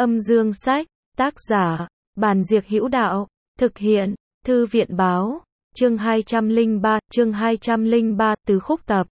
Âm dương sách, tác giả, Bàn Diệc Hữu Đạo, thực hiện, Thư viện báo, chương 203, tứ khúc tập.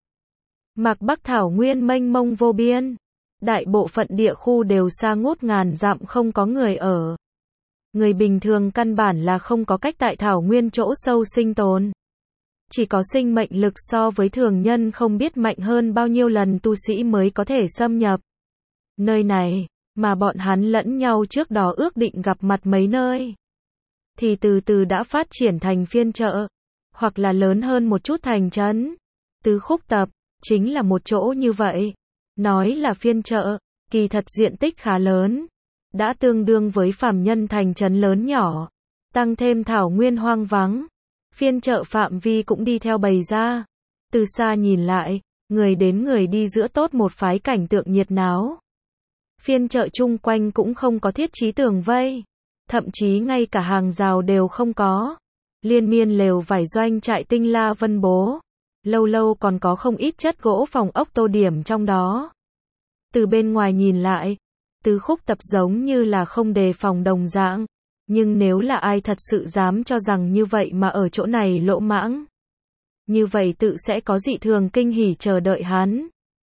Mạc Bắc thảo nguyên mênh mông vô biên, đại bộ phận địa khu đều xa ngút ngàn dặm không có người ở. Người bình thường căn bản là không có cách tại thảo nguyên chỗ sâu sinh tồn. Chỉ có sinh mệnh lực so với thường nhân không biết mạnh hơn bao nhiêu lần tu sĩ mới có thể xâm nhập nơi này, mà bọn hắn lẫn nhau trước đó ước định gặp mặt mấy nơi. Thì từ từ đã phát triển thành phiên chợ, hoặc là lớn hơn một chút thành trấn. Tứ khúc tập, chính là một chỗ như vậy. Nói là phiên chợ, kỳ thật diện tích khá lớn. Đã tương đương với phàm nhân thành trấn lớn nhỏ. Tăng thêm thảo nguyên hoang vắng. Phiên chợ phạm vi cũng đi theo bày ra. Từ xa nhìn lại, người đến người đi giữa tốt một phái cảnh tượng nhiệt náo. Phiên chợ chung quanh cũng không có thiết trí tường vây. Thậm chí ngay cả hàng rào đều không có. Liên miên lều vải doanh trại tinh la vân bố. Lâu lâu còn có không ít chất gỗ phòng ốc tô điểm trong đó. Từ bên ngoài nhìn lại, tứ khúc tập giống như là không đề phòng đồng dạng. Nhưng nếu là ai thật sự dám cho rằng như vậy mà ở chỗ này lỗ mãng, như vậy tự sẽ có dị thường kinh hỉ chờ đợi hắn.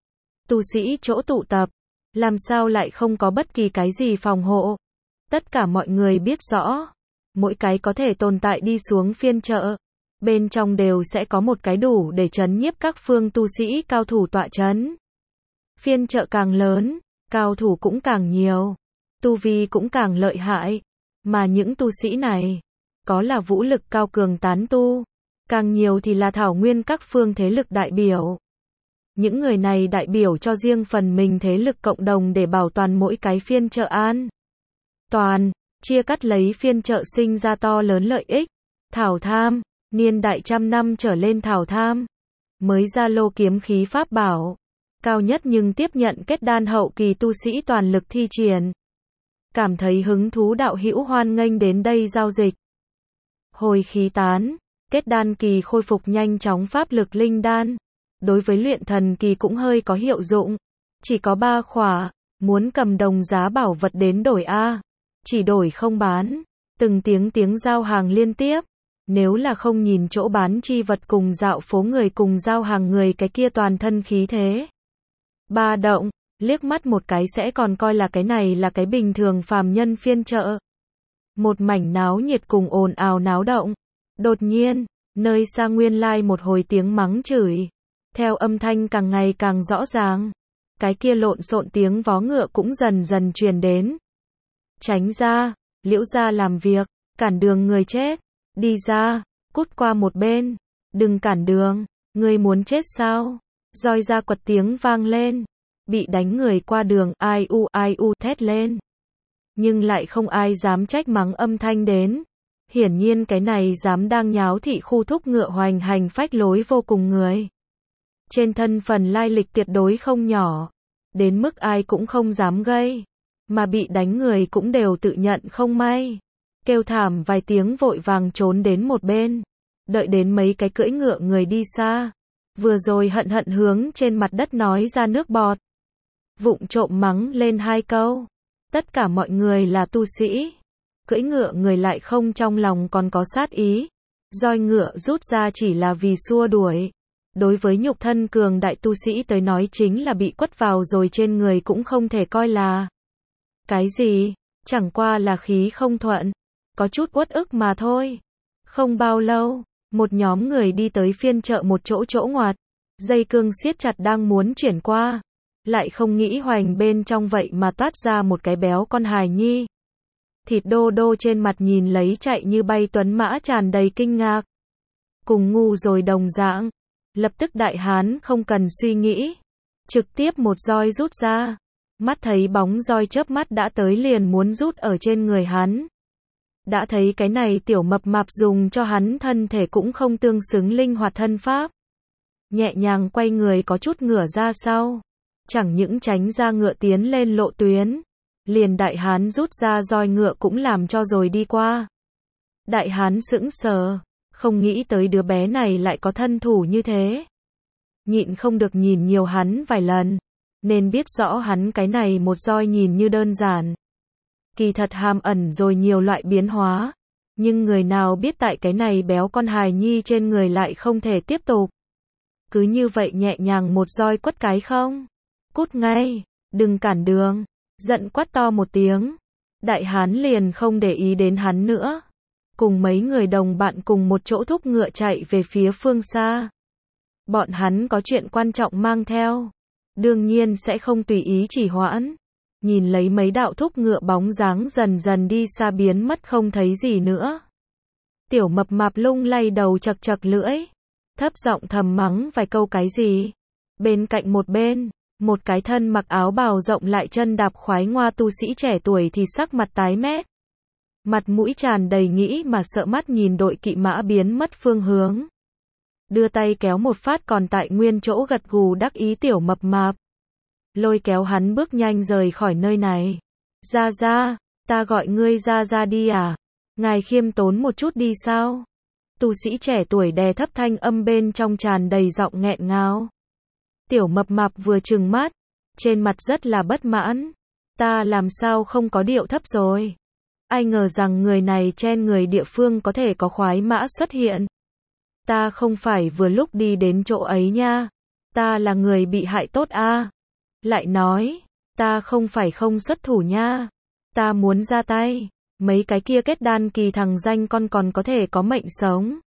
Tu sĩ chỗ tụ tập, làm sao lại không có bất kỳ cái gì phòng hộ. Tất cả mọi người biết rõ, mỗi cái có thể tồn tại đi xuống phiên chợ, bên trong đều sẽ có một cái đủ để trấn nhiếp các phương tu sĩ cao thủ tọa trấn. Phiên chợ càng lớn, cao thủ cũng càng nhiều, tu vi cũng càng lợi hại, mà những tu sĩ này, có là vũ lực cao cường tán tu, càng nhiều thì là thảo nguyên các phương thế lực đại biểu. Những người này đại biểu cho riêng phần mình thế lực cộng đồng để bảo toàn mỗi cái phiên chợ an toàn, chia cắt lấy phiên chợ sinh ra to lớn lợi ích. Thảo tham, niên đại trăm năm trở lên thảo tham, mới ra lô kiếm khí pháp bảo, cao nhất nhưng tiếp nhận kết đan hậu kỳ tu sĩ toàn lực thi triển. Cảm thấy hứng thú đạo hữu hoan nghênh đến đây giao dịch. Hồi khí tán, kết đan kỳ khôi phục nhanh chóng pháp lực linh đan. Đối với luyện thần kỳ cũng hơi có hiệu dụng. Chỉ có 3 khỏa, muốn cầm đồng giá bảo vật đến đổi A. Chỉ đổi không bán. Từng tiếng giao hàng liên tiếp. Nếu là không nhìn chỗ bán chi vật cùng dạo phố người cùng giao hàng người cái kia toàn thân khí thế ba động, liếc mắt một cái sẽ còn coi là cái này là cái bình thường phàm nhân phiên chợ. Một mảnh náo nhiệt cùng ồn ào náo động. Đột nhiên, nơi xa nguyên lai một hồi tiếng mắng chửi. Theo âm thanh càng ngày càng rõ ràng, cái kia lộn xộn tiếng vó ngựa cũng dần dần truyền đến. Tránh ra, Liễu gia làm việc, cản đường người chết, đi ra, cút qua một bên, đừng cản đường, ngươi muốn chết sao? Roi ra quật tiếng vang lên, bị đánh người qua đường ai u thét lên. Nhưng lại không ai dám trách mắng âm thanh đến. Hiển nhiên cái này dám đang nháo thị khu thúc ngựa hoành hành phách lối vô cùng người. Trên thân phần lai lịch tuyệt đối không nhỏ, đến mức ai cũng không dám gây, mà bị đánh người cũng đều tự nhận không may. Kêu thảm vài tiếng vội vàng trốn đến một bên, đợi đến mấy cái cưỡi ngựa người đi xa, vừa rồi hận hướng trên mặt đất nói ra nước bọt. Vụng trộm mắng lên 2 câu. Tất cả mọi người là tu sĩ, cưỡi ngựa người lại không trong lòng còn có sát ý. Roi ngựa rút ra chỉ là vì xua đuổi. Đối với nhục thân cường đại tu sĩ tới nói chính là bị quất vào rồi trên người cũng không thể coi là cái gì, chẳng qua là khí không thuận, có chút uất ức mà thôi. Không bao lâu, một nhóm người đi tới phiên chợ một chỗ ngoặt, dây cương siết chặt đang muốn chuyển qua, lại không nghĩ hoành bên trong vậy mà toát ra một cái béo con hài nhi. Thịt đô đô trên mặt nhìn lấy chạy như bay tuấn mã tràn đầy kinh ngạc. Cùng ngu rồi đồng dạng. Lập tức đại hán không cần suy nghĩ, trực tiếp một roi rút ra, mắt thấy bóng roi chớp mắt đã tới liền muốn rút ở trên người hắn. Đã thấy cái này tiểu mập mạp dùng cho hắn thân thể cũng không tương xứng linh hoạt thân pháp. Nhẹ nhàng quay người có chút ngửa ra sau, chẳng những tránh ra ngựa tiến lên lộ tuyến, liền đại hán rút ra roi ngựa cũng làm cho rồi đi qua. Đại hán sững sờ. Không nghĩ tới đứa bé này lại có thân thủ như thế. Nhịn không được nhìn nhiều hắn vài lần, nên biết rõ hắn cái này một roi nhìn như đơn giản. kỳ thật hàm ẩn rồi nhiều loại biến hóa. Nhưng người nào biết tại cái này béo con hài nhi trên người lại không thể tiếp tục. Cứ như vậy nhẹ nhàng một roi quất cái không? Cút ngay, đừng cản đường. Giận quát to một tiếng. Đại hán liền không để ý đến hắn nữa. Cùng mấy người đồng bạn cùng một chỗ thúc ngựa chạy về phía phương xa. Bọn hắn có chuyện quan trọng mang theo. Đương nhiên sẽ không tùy ý chỉ hoãn. Nhìn lấy mấy đạo thúc ngựa bóng dáng dần dần đi xa biến mất không thấy gì nữa. Tiểu mập mạp lung lay đầu chật chật lưỡi. Thấp giọng thầm mắng vài câu cái gì. Bên cạnh một bên, một cái thân mặc áo bào rộng lại chân đạp khoái ngoa tu sĩ trẻ tuổi thì sắc mặt tái mét. Mặt mũi tràn đầy nghĩ mà sợ mắt nhìn đội kỵ mã biến mất phương hướng. Đưa tay kéo một phát còn tại nguyên chỗ gật gù đắc ý tiểu mập mạp. Lôi kéo hắn bước nhanh rời khỏi nơi này. Ra ra, ta gọi ngươi ra ra đi à? Ngài khiêm tốn một chút đi sao? Tu sĩ trẻ tuổi đè thấp thanh âm bên trong tràn đầy giọng nghẹn ngào. Tiểu mập mạp vừa trừng mắt, trên mặt rất là bất mãn. Ta làm sao không có điệu thấp rồi? Ai ngờ rằng người này chen người địa phương có thể có khoái mã xuất hiện. Ta không phải vừa lúc đi đến chỗ ấy nha. Ta là người bị hại tốt a. Lại nói, ta không phải không xuất thủ nha. Ta muốn ra tay. Mấy cái kia kết đan kỳ thằng danh con còn có thể có mệnh sống.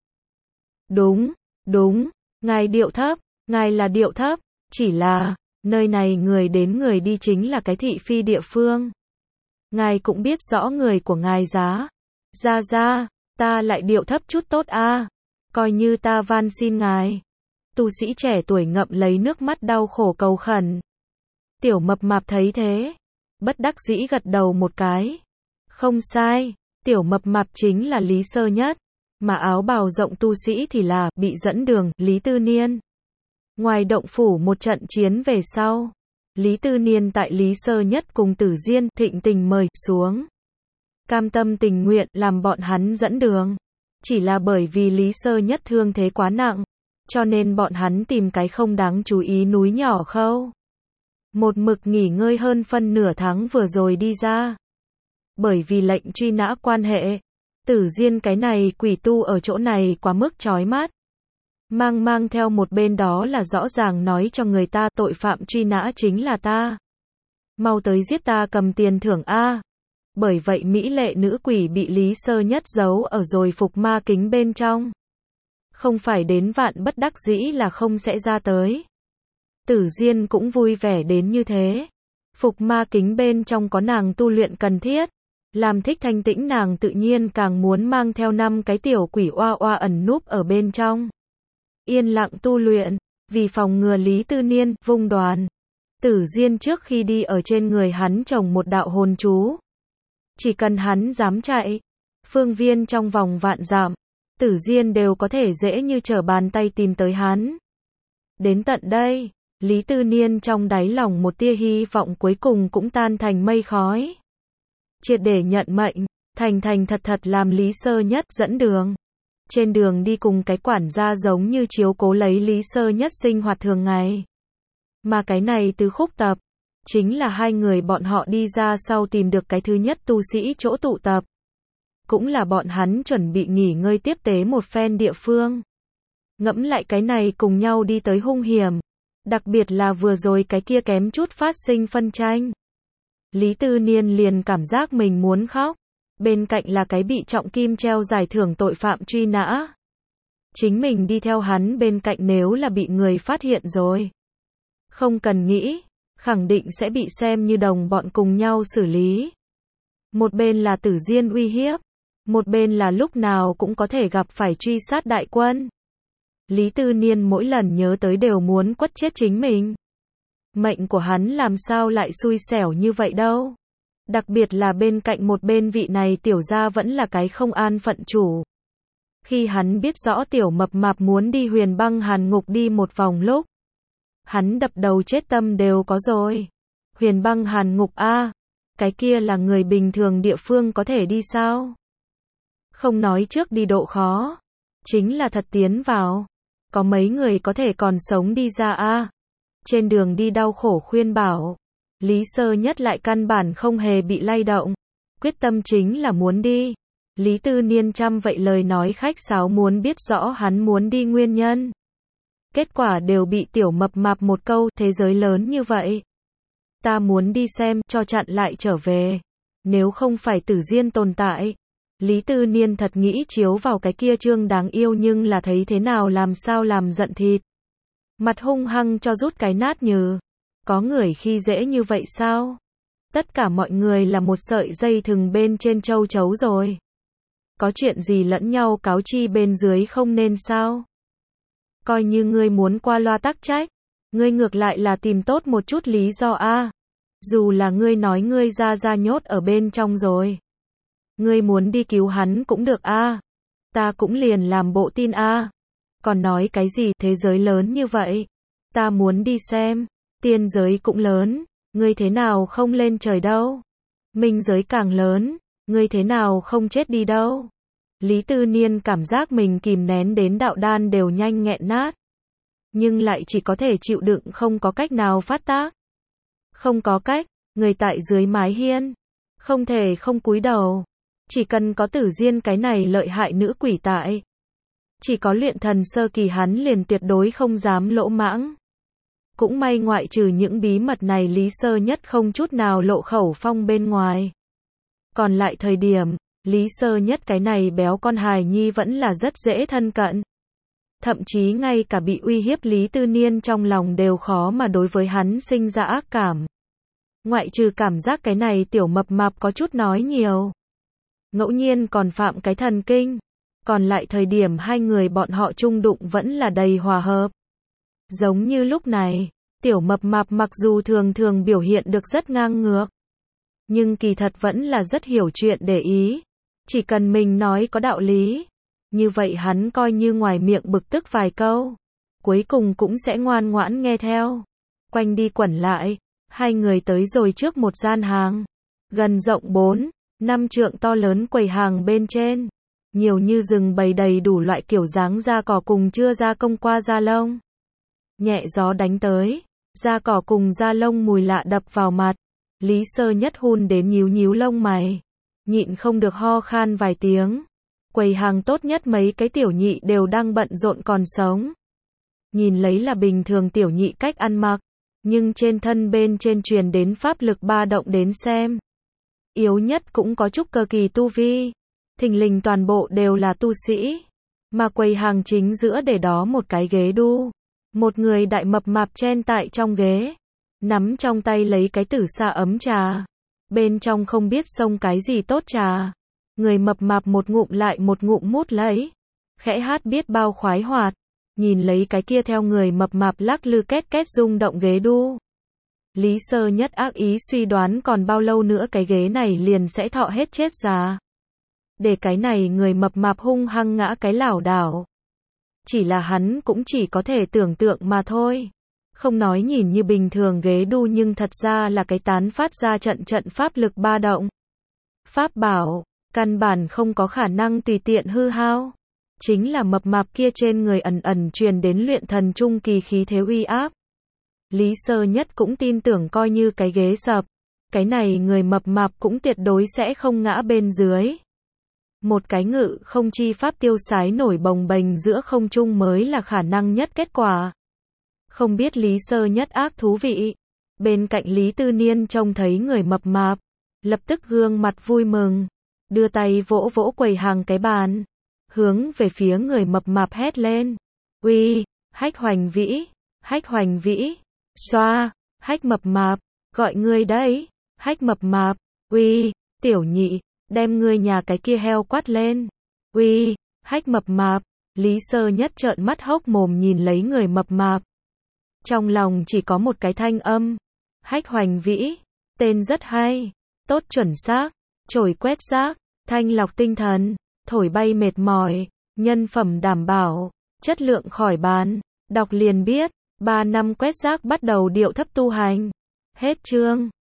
Đúng, ngài điệu thấp, ngài là điệu thấp, chỉ là, nơi này người đến người đi chính là cái thị phi địa phương. Ngài cũng biết rõ người của ngài giá. Ra, ta lại điệu thấp chút tốt a. Coi như ta van xin ngài. Tu sĩ trẻ tuổi ngậm lấy nước mắt đau khổ cầu khẩn. Tiểu mập mạp thấy thế, bất đắc dĩ gật đầu một cái. Không sai, tiểu mập mạp chính là Lý Sơ Nhất, mà áo bào rộng tu sĩ thì là bị dẫn đường, Lý Tư Niên. Ngoài động phủ một trận chiến về sau, Lý Tư Niên tại Lý Sơ Nhất cùng Tử Diên thịnh tình mời xuống. Cam tâm tình nguyện làm bọn hắn dẫn đường. Chỉ là bởi vì Lý Sơ Nhất thương thế quá nặng, cho nên bọn hắn tìm cái không đáng chú ý núi nhỏ khâu. Một mực nghỉ ngơi hơn phân nửa tháng vừa rồi đi ra. Bởi vì lệnh truy nã quan hệ, Tử Diên cái này quỷ tu ở chỗ này quá mức chói mắt. Mang theo một bên đó là rõ ràng nói cho người ta tội phạm truy nã chính là ta. Mau tới giết ta cầm tiền thưởng a. Bởi vậy mỹ lệ nữ quỷ bị Lý Sơ Nhất giấu ở rồi phục ma kính bên trong. Không phải đến vạn bất đắc dĩ là không sẽ ra tới. Tử Diên cũng vui vẻ đến như thế. Phục ma kính bên trong có nàng tu luyện cần thiết. Làm thích thanh tĩnh nàng tự nhiên càng muốn mang theo 5 cái tiểu quỷ oa oa ẩn núp ở bên trong. Yên lặng tu luyện, vì phòng ngừa Lý Tư Niên vung đoàn. Tử Diên trước khi đi ở trên người hắn trồng một đạo hồn chú. Chỉ cần hắn dám chạy, phương viên trong vòng vạn dặm, Tử Diên đều có thể dễ như trở bàn tay tìm tới hắn. Đến tận đây, Lý Tư Niên trong đáy lòng một tia hy vọng cuối cùng cũng tan thành mây khói. Triệt để nhận mệnh, thành thật làm Lý Sơ Nhất dẫn đường. Trên đường đi cùng cái quản gia giống như chiếu cố lấy Lý Sơ Nhất sinh hoạt thường ngày. Mà cái này từ khúc tập, chính là hai người bọn họ đi ra sau tìm được cái thứ nhất tu sĩ chỗ tụ tập. Cũng là bọn hắn chuẩn bị nghỉ ngơi tiếp tế một phen địa phương. Ngẫm lại cái này cùng nhau đi tới hung hiểm. Đặc biệt là vừa rồi cái kia kém chút phát sinh phân tranh. Lý Tư Niên liền cảm giác mình muốn khóc. Bên cạnh là cái bị trọng kim treo giải thưởng tội phạm truy nã. Chính mình đi theo hắn bên cạnh nếu là bị người phát hiện rồi. Không cần nghĩ, khẳng định sẽ bị xem như đồng bọn cùng nhau xử lý. Một bên là Tử Diên uy hiếp, một bên là lúc nào cũng có thể gặp phải truy sát đại quân. Lý Tư Niên mỗi lần nhớ tới đều muốn quất chết chính mình. Mệnh của hắn làm sao lại xui xẻo như vậy đâu. Đặc biệt là bên cạnh một bên vị này tiểu gia vẫn là cái không an phận chủ. Khi hắn biết rõ tiểu mập mạp muốn đi Huyền Băng Hàn Ngục đi một vòng lúc, hắn đập đầu chết tâm đều có rồi. Huyền Băng Hàn Ngục a, cái kia là người bình thường địa phương có thể đi sao? Không nói trước đi độ khó, chính là thật tiến vào, có mấy người có thể còn sống đi ra a. Trên đường đi đau khổ khuyên bảo, Lý Sơ Nhất lại căn bản không hề bị lay động. quyết tâm chính là muốn đi. Lý Tư Niên chăm vậy lời nói khách sáo muốn biết rõ hắn muốn đi nguyên nhân. Kết quả đều bị tiểu mập mạp một câu, thế giới lớn như vậy. Ta muốn đi xem, cho chặn lại trở về. Nếu không phải Tử Diên tồn tại. Lý Tư Niên thật nghĩ chiếu vào cái kia trương đáng yêu nhưng là thấy thế nào làm sao làm giận thịt. Mặt hung hăng cho rút cái nát nhừ. Có người khi dễ như vậy sao? Tất cả mọi người là một sợi dây thừng bên trên châu chấu rồi. Có chuyện gì lẫn nhau cáo chi bên dưới không nên sao? Coi như ngươi muốn qua loa tắc trách. Ngươi ngược lại là tìm tốt một chút lý do a. Dù là ngươi nói ngươi ra nhốt ở bên trong rồi. Ngươi muốn đi cứu hắn cũng được a. Ta cũng liền làm bộ tin a. Còn nói cái gì thế giới lớn như vậy? Ta muốn đi xem. Tiên giới cũng lớn. Ngươi thế nào không lên trời đâu? Minh giới càng lớn. Ngươi thế nào không chết đi đâu? Lý Tư Niên cảm giác mình kìm nén đến đạo đan đều nhanh nghẹn nát. Nhưng lại chỉ có thể chịu đựng không có cách nào phát tác. Không có cách, người tại dưới mái hiên. Không thể không cúi đầu. Chỉ cần có Tử Diên cái này lợi hại nữ quỷ tại. Chỉ có luyện thần sơ kỳ hắn liền tuyệt đối không dám lỗ mãng. Cũng may ngoại trừ những bí mật này Lý Sơ Nhất không chút nào lộ khẩu phong bên ngoài. Còn lại thời điểm, Lý Sơ Nhất cái này béo con hài nhi vẫn là rất dễ thân cận. Thậm chí ngay cả bị uy hiếp Lý Tư Niên trong lòng đều khó mà đối với hắn sinh ra ác cảm. Ngoại trừ cảm giác cái này tiểu mập mạp có chút nói nhiều. Ngẫu nhiên còn phạm cái thần kinh. Còn lại thời điểm hai người bọn họ chung đụng vẫn là đầy hòa hợp. Giống như lúc này, tiểu mập mạp mặc dù thường thường biểu hiện được rất ngang ngược. Nhưng kỳ thật vẫn là rất hiểu chuyện để ý. Chỉ cần mình nói có đạo lý. Như vậy hắn coi như ngoài miệng bực tức vài câu. Cuối cùng cũng sẽ ngoan ngoãn nghe theo. Quanh đi quẩn lại. Hai người tới rồi trước một gian hàng. Gần rộng 4-5 trượng to lớn quầy hàng bên trên. Nhiều như rừng bày đầy đủ loại kiểu dáng da cỏ cùng chưa gia công qua da lông. Nhẹ gió đánh tới. Da cỏ cùng da lông mùi lạ đập vào mặt. Lý Sơ Nhất hun đến nhíu nhíu lông mày. Nhịn không được ho khan vài tiếng. Quầy hàng tốt nhất mấy cái tiểu nhị đều đang bận rộn còn sống. Nhìn lấy là bình thường tiểu nhị cách ăn mặc. Nhưng trên thân bên trên truyền đến pháp lực ba động đến xem. Yếu nhất cũng có chút cơ kỳ tu vi. Thình lình toàn bộ đều là tu sĩ. Mà quầy hàng chính giữa để đó một cái ghế đu. Một người đại mập mạp chen tại trong ghế. Nắm trong tay lấy cái tử sa ấm trà. Bên trong không biết xông cái gì tốt trà. Người mập mạp một ngụm lại một ngụm mút lấy. Khẽ hát biết bao khoái hoạt. Nhìn lấy cái kia theo người mập mạp lắc lư két két rung động ghế đu. Lý Sơ Nhất ác ý suy đoán còn bao lâu nữa cái ghế này liền sẽ thọ hết chết già. Để cái này người mập mạp hung hăng ngã cái lảo đảo. Chỉ là hắn cũng chỉ có thể tưởng tượng mà thôi. Không nói nhìn như bình thường ghế đu nhưng thật ra là cái tán phát ra trận trận pháp lực ba động. Pháp bảo, căn bản không có khả năng tùy tiện hư hao. Chính là mập mạp kia trên người ẩn ẩn truyền đến luyện thần trung kỳ khí thế uy áp. Lý Sơ Nhất cũng tin tưởng coi như cái ghế sập. Cái này người mập mạp cũng tuyệt đối sẽ không ngã bên dưới. Một cái ngự không chi pháp tiêu sái nổi bồng bềnh giữa không trung mới là khả năng nhất kết quả. Không biết Lý Sơ Nhất ác thú vị. Bên cạnh Lý Tư Niên trông thấy người mập mạp. Lập tức gương mặt vui mừng. Đưa tay vỗ vỗ quầy hàng cái bàn. Hướng về phía người mập mạp hét lên. Uy, Hách Hoành Vĩ, Hách Hoành Vĩ, xoa, Hách mập mạp, gọi ngươi đấy, Hách mập mạp, uy, tiểu nhị, đem ngươi nhà cái kia heo quát lên. Uy, Hách mập mạp, Lý Sơ Nhất trợn mắt hốc mồm nhìn lấy người mập mạp. Trong lòng chỉ có một cái thanh âm. Hách Hoành Vĩ, tên rất hay, tốt chuẩn xác, trồi quét rác, thanh lọc tinh thần. Thổi bay mệt mỏi, nhân phẩm đảm bảo, chất lượng khỏi bàn, đọc liền biết, 3 năm quét rác bắt đầu điệu thấp tu hành. Hết chương.